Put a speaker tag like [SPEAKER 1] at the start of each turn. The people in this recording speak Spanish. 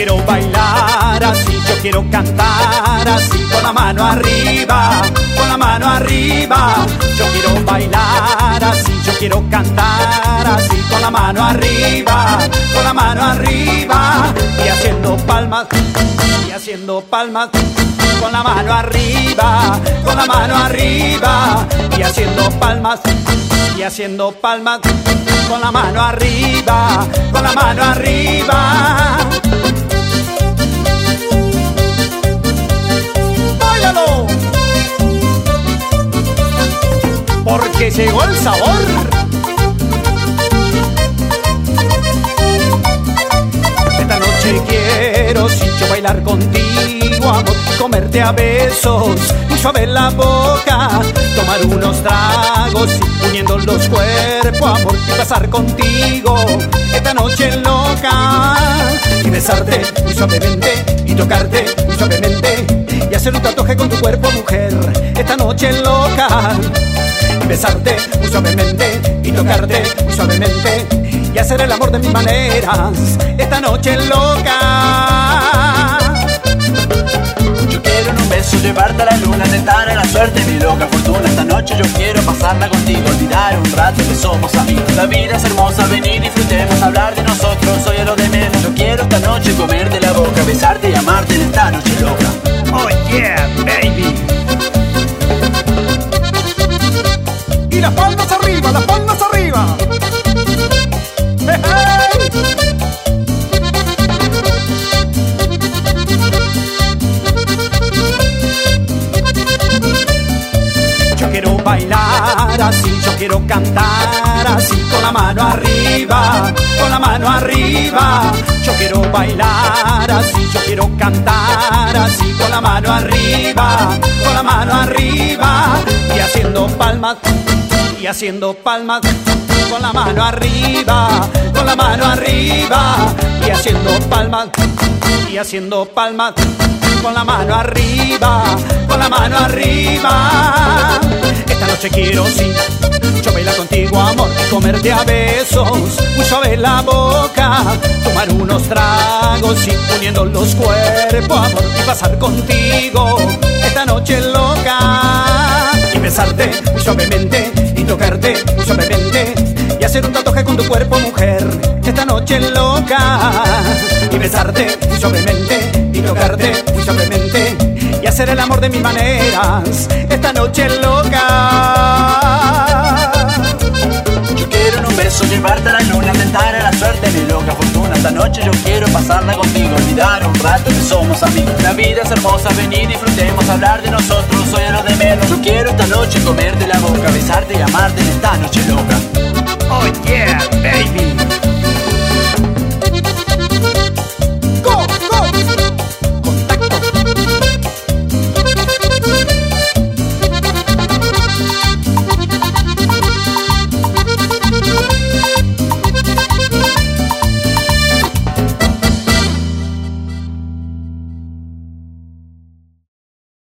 [SPEAKER 1] quiero bailar así, yo quiero cantar así, con la mano arriba, con la mano arriba. Yo quiero bailar así, yo quiero cantar así, con la mano arriba, con la mano arriba. Y haciendo palmas, y haciendo palmas, con la mano arriba, con la mano arriba. Y haciendo palmas, y haciendo palmas, con la mano arriba, con la mano arriba. ¡Báilalo! Porque llegó el sabor. Esta noche quiero, sin yo bailar contigo, amor, comerte a besos y suave en la boca, tomar unos tragos y uniendo los cuerpos, amor, y pasar contigo esta noche loca, y besarte muy suavemente y tocarte muy suavemente y hacer un tatuaje con tu cuerpo, mujer, esta noche loca. Y besarte muy suavemente y tocarte muy suavemente y hacer el amor de mis maneras esta noche loca.
[SPEAKER 2] Yo quiero en un beso llevarte a la luna, tentar a la suerte, mi loca fortuna. Esta noche yo quiero pasarla contigo, olvidar un rato que somos amigos. La vida es hermosa, ven y disfrutemos, hablar de nosotros, hoy es lo de menos. Yo quiero esta noche comerte la boca, besarte y amarte en esta noche loca.
[SPEAKER 1] Oh yeah, baby. Y las palmas arriba, las palmas arriba. Hey, hey. Yo quiero bailar así, yo quiero cantar así, con la mano arriba, con la mano arriba. Yo quiero bailar así, yo quiero cantar así, con la mano arriba, con la mano arriba. Y haciendo palmas, y haciendo palmas, con la mano arriba, con la mano arriba. Y haciendo palmas, y haciendo palmas, con la mano arriba, con la mano arriba. Esta noche quiero, sí, yo bailar contigo, amor, y comerte a besos, muy suave en la boca, tomar unos tragos y uniendo los cuerpos, amor, y pasar contigo esta noche loca. Y besarte muy suavemente y tocarte muy suavemente y hacer un tatuaje con tu cuerpo, mujer, esta noche loca. Y besarte muy suavemente y tocarte muy suavemente y hacer el amor de mis maneras esta noche loca.
[SPEAKER 2] Yo quiero en un beso llevarte a la luna, tentar a la suerte, mi loca fortuna. Esta noche yo quiero pasarla contigo, olvidar un rato que somos amigos. La vida es hermosa, ven y disfrutemos, hablar de nosotros, hoy es lo de menos. Yo quiero esta noche comerte la boca, besarte y amarte en esta noche loca.